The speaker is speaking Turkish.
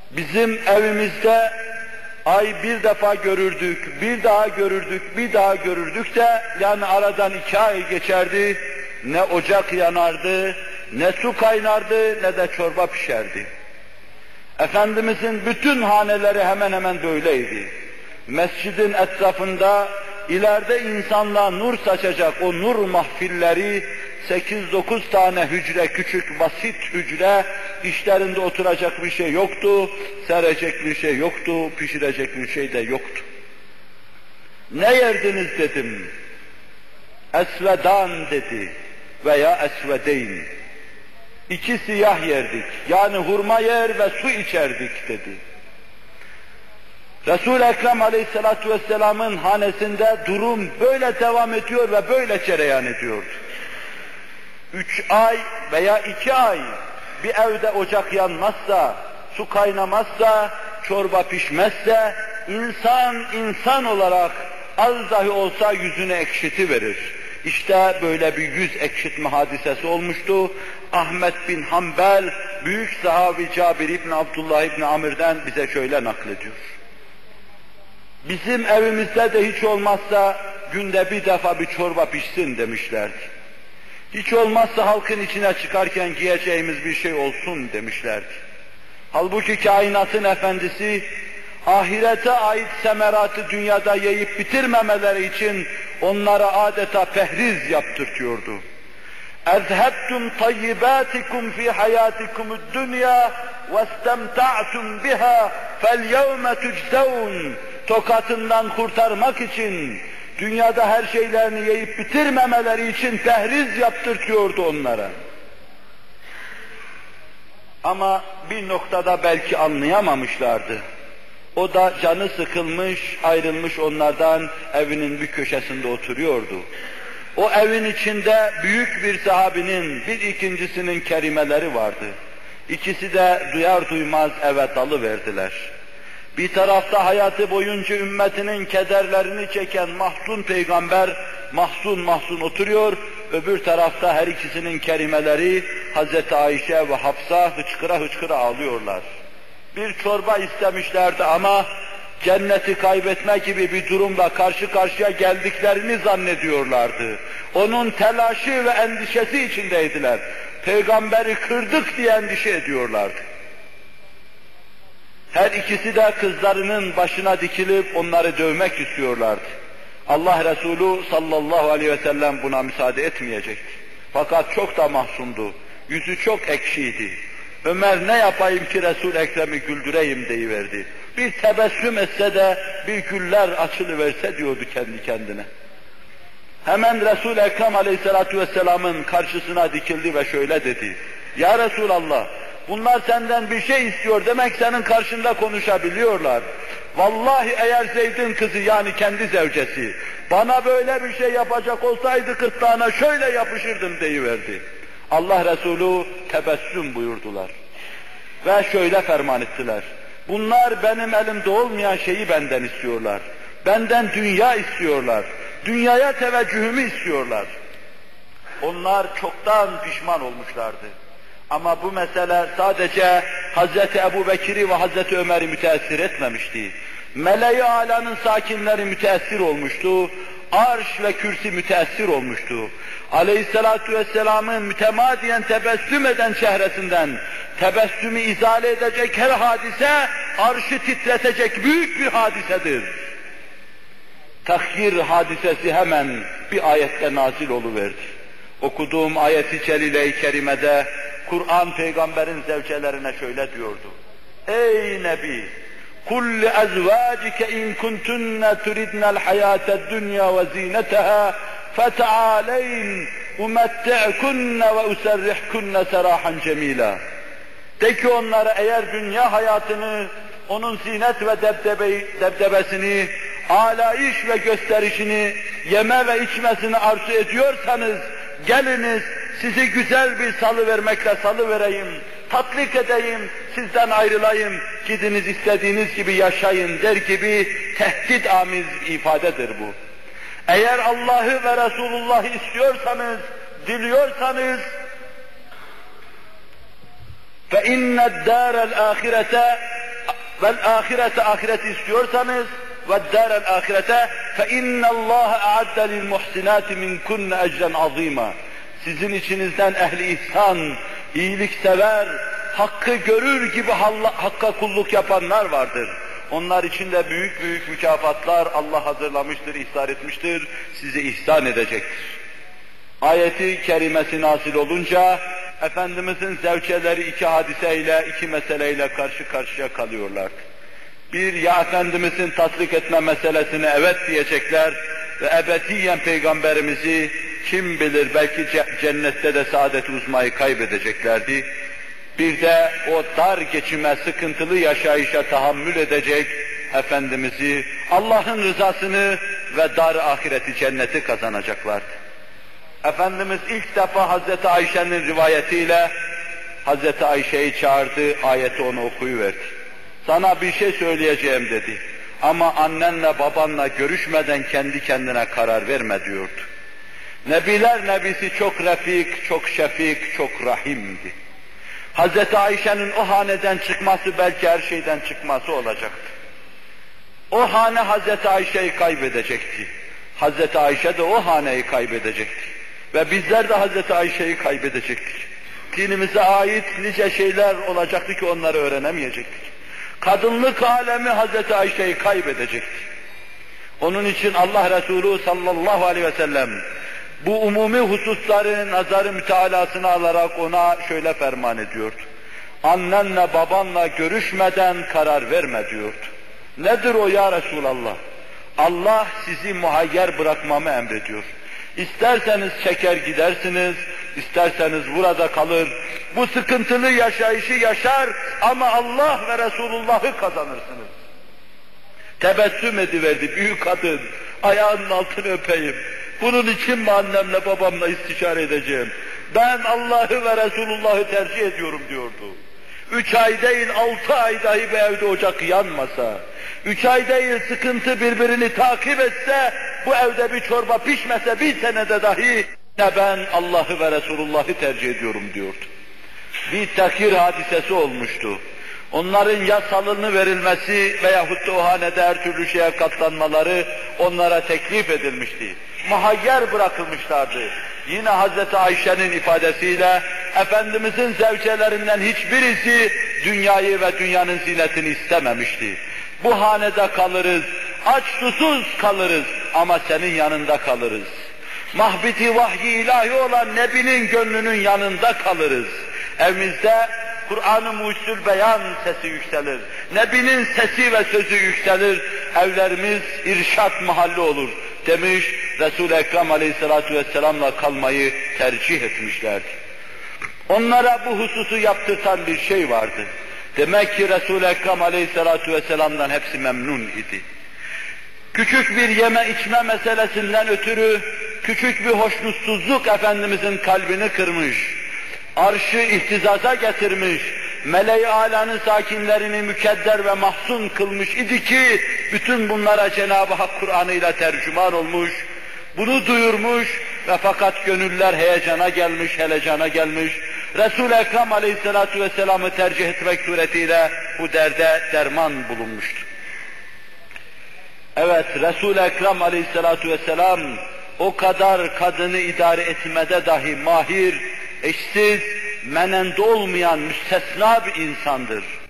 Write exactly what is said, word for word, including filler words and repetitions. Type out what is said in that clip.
Bizim evimizde ay bir defa görürdük, bir daha görürdük, bir daha görürdük de yani aradan iki ay geçerdi, ne ocak yanardı, ne su kaynardı, ne de çorba pişerdi. Efendimizin bütün haneleri hemen hemen böyleydi. Mescidin etrafında ileride insanlığa nur saçacak o nur mahfilleri, sekiz dokuz tane hücre, küçük basit hücre, işlerinde oturacak bir şey yoktu, serecek bir şey yoktu, pişirecek bir şey de yoktu. Ne yerdiniz dedim. Esvedan dedi veya esvedeyn. İki siyah yerdik, yani hurma yer ve su içerdik dedi. Resul-i Ekrem Aleyhisselatü Vesselam'ın hanesinde durum böyle devam ediyor ve böyle cereyan ediyordu. Üç ay veya iki ay bir evde ocak yanmazsa, su kaynamazsa, çorba pişmezse, insan insan olarak az dahi olsa yüzünü ekşitiverir. İşte böyle bir yüz ekşitme hadisesi olmuştu. Ahmet bin Hanbel, büyük sahabi Cabir İbni Abdullah İbni Amir'den bize şöyle naklediyor. Bizim evimizde de hiç olmazsa günde bir defa bir çorba pişsin demişlerdi. Hiç olmazsa halkın içine çıkarken giyeceğimiz bir şey olsun demişlerdi. Halbuki kainatın efendisi, ahirete ait semeratı dünyada yiyip bitirmemeleri için onlara adeta pehriz yaptırtıyordu. اَذْهَبْتُمْ طَيِّبَاتِكُمْ فِي حَيَاتِكُمُ الدُّنْيَا وَاسْتَمْتَعْتُمْ بِهَا فَالْيَوْمَ تُجْزَوْنَ Tokatından kurtarmak için, dünyada her şeylerini yiyip bitirmemeleri için pehriz yaptırtıyordu onlara. Ama bir noktada belki anlayamamışlardı. O da canı sıkılmış, ayrılmış onlardan, evinin bir köşesinde oturuyordu. O evin içinde büyük bir sahabinin, bir ikincisinin kerimeleri vardı. İkisi de duyar duymaz eve dalıverdiler. Bir tarafta hayatı boyunca ümmetinin kederlerini çeken mahzun peygamber, mahzun mahzun oturuyor, öbür tarafta her ikisinin kerimeleri Hazreti Ayşe ve Hafsa hıçkıra hıçkıra ağlıyorlar. Bir çorba istemişlerdi ama cenneti kaybetme gibi bir durumla karşı karşıya geldiklerini zannediyorlardı. Onun telaşı ve endişesi içindeydiler. Peygamberi kırdık diye endişe ediyorlardı. Her ikisi de kızlarının başına dikilip onları dövmek istiyorlardı. Allah Resulü sallallahu aleyhi ve sellem buna müsaade etmeyecekti. Fakat çok da mahzundu. Yüzü çok ekşiydi. Ömer ne yapayım ki Resul-i Ekrem'i güldüreyim deyiverdi. Bir tebessüm etse de bir güller açılıverse diyordu kendi kendine. Hemen Resul-i Ekrem aleyhissalatu vesselamın karşısına dikildi ve şöyle dedi. Ya Resulallah, bunlar senden bir şey istiyor, demek senin karşında konuşabiliyorlar. Vallahi eğer Zeyd'in kızı, yani kendi zevcesi, bana böyle bir şey yapacak olsaydı gırtlağına şöyle yapışırdım deyiverdi. Allah Resulü tebessüm buyurdular. Ve şöyle ferman ettiler. Bunlar benim elimde olmayan şeyi benden istiyorlar. Benden dünya istiyorlar. Dünyaya teveccühümü istiyorlar. Onlar çoktan pişman olmuşlardı. Ama bu mesele sadece Hazreti Ebubekir'i ve Hazreti Ömer'i müteessir etmemişti. Mele-i Ala'nın sakinleri müteessir olmuştu. Arş ve kürsi müteessir olmuştu. Aleyhissalatu vesselamın mütemadiyen tebessüm eden çehresinden tebessümü izale edecek her hadise, arşı titretecek büyük bir hadisedir. Tahyir hadisesi hemen bir ayette nazil oluverdi. Okuduğum ayet-i celile-i kerimede Kur'an peygamberin zevcelerine şöyle diyordu. Ey Nebi! قُلْ لِأَزْوَاجِكَ اِنْ كُنْتُنَّ تُرِدْنَ الْحَيَاةَ الدُّنْيَا وَزِينَتَهَا فَتَعَالَيْنَ اُمَتِّعْكُنَّ وَاُسَرِّحْكُنَّ سَرَاحًا جَمِيلًا. De ki onlara, eğer dünya hayatını, onun zinet ve debdebeyi, debdebesini, alayış ve gösterişini, yeme ve içmesini arzu ediyorsanız, geliniz sizi güzel bir salı vermekle salı vereyim, tatlik edeyim, sizden ayrılayım, gidiniz istediğiniz gibi yaşayın der gibi tehdit amiz ifadedir bu. Eğer Allah'ı ve Resulullah'ı istiyorsanız, diliyorsanız, فَاِنَّ الدَّارَ الْآخِرَةَ vel ahirete ahireti istiyorsanız ve dârel ahirete fe innallâhe a'adde lil muhsinâti minkunne ecren azîmâ. Sizin içinizden ehli ihsan, iyiliksever, hakkı görür gibi hakka kulluk yapanlar vardır. Onlar için de büyük büyük mükafatlar Allah hazırlamıştır, ihsar etmiştir, size ihsan edecektir. Ayeti kerimesi nazil olunca, Efendimizin zevçeleri iki hadiseyle, iki meseleyle karşı karşıya kalıyorlardı. Bir, ya Efendimizin tasdik etme meselesine evet diyecekler ve ebediyen Peygamberimizi kim bilir belki cennette de saadet uzmayı kaybedeceklerdi. Bir de o dar geçime, sıkıntılı yaşayışa tahammül edecek Efendimiz'i, Allah'ın rızasını ve dar ahireti cenneti kazanacaklardı. Efendimiz ilk defa Hazreti Ayşe'nin rivayetiyle Hazreti Ayşe'yi çağırdı, ayeti ona okuyuverdi. Sana bir şey söyleyeceğim dedi. Ama annenle babanla görüşmeden kendi kendine karar verme diyordu. Nebiler Nebisi çok refik, çok şefik, çok rahimdi. Hazreti Ayşe'nin o haneden çıkması belki her şeyden çıkması olacaktı. O hane Hazreti Ayşe'yi kaybedecekti. Hazreti Ayşe de o haneyi kaybedecekti. Ve bizler de Hazreti Ayşe'yi kaybedecektik. Dinimize ait nice şeyler olacaktı ki onları öğrenemeyecektik. Kadınlık alemi Hazreti Ayşe'yi kaybedecekti. Onun için Allah Resulü sallallahu aleyhi ve sellem bu umumi hususları nazarı mütealasına alarak ona şöyle ferman ediyordu. Annenle babanla görüşmeden karar verme diyordu. Nedir o ya Resulallah? Allah sizi muhayyer bırakmamı emrediyor. İsterseniz çeker gidersiniz, isterseniz burada kalır, bu sıkıntılı yaşayışı yaşar ama Allah ve Resulullah'ı kazanırsınız. Tebessüm ediverdi büyük kadın, ayağının altını öpeyim. Bunun için mi annemle babamla istişare edeceğim? Ben Allah'ı ve Resulullah'ı tercih ediyorum diyordu. Üç ay değil, altı ay dahi bir evde ocak yanmasa, üç ay değil sıkıntı birbirini takip etse, bu evde bir çorba pişmese bir senede dahi ne ben Allah'ı ve Resulullah'ı tercih ediyorum diyordu. Bir takir hadisesi olmuştu. Onların ya salını verilmesi veyahut da o hanede her türlü şeye katlanmaları onlara teklif edilmişti. Muhayyer bırakılmışlardı. Yine Hazreti Ayşe'nin ifadesiyle Efendimizin zevcelerinden hiçbirisi dünyayı ve dünyanın zinetini istememişti. Bu hanede kalırız, aç susuz kalırız ama senin yanında kalırız. Mahbiti vahyi ilahi olan Nebi'nin gönlünün yanında kalırız. Evimizde Kur'an-ı Mucizül Beyan sesi yükselir. Nebi'nin sesi ve sözü yükselir. Evlerimiz irşat mahalli olur demiş, Resul-i Ekrem Aleyhisselatü Vesselam'la kalmayı tercih etmişlerdi. Onlara bu hususu yaptırtan bir şey vardı. Demek ki Resul-i Ekrem Aleyhisselatü Vesselam'dan hepsi memnun idi. Küçük bir yeme içme meselesinden ötürü küçük bir hoşnutsuzluk Efendimizin kalbini kırmış, arşı ihtizaza getirmiş, meleği âlanın sakinlerini mükedder ve mahzun kılmış idi ki bütün bunlara Cenab-ı Hak Kur'an'ıyla tercüman olmuş, bunu duyurmuş ve fakat gönüller heyecana gelmiş, helecana gelmiş, Resul-i Ekrem Aleyhisselatü Vesselam'ı tercih etmek suretiyle bu derde derman bulunmuştur. Evet, Resul-i Ekrem Aleyhisselatü Vesselam o kadar kadını idare etmede dahi mahir, eşsiz, menende olmayan müstesna bir insandır.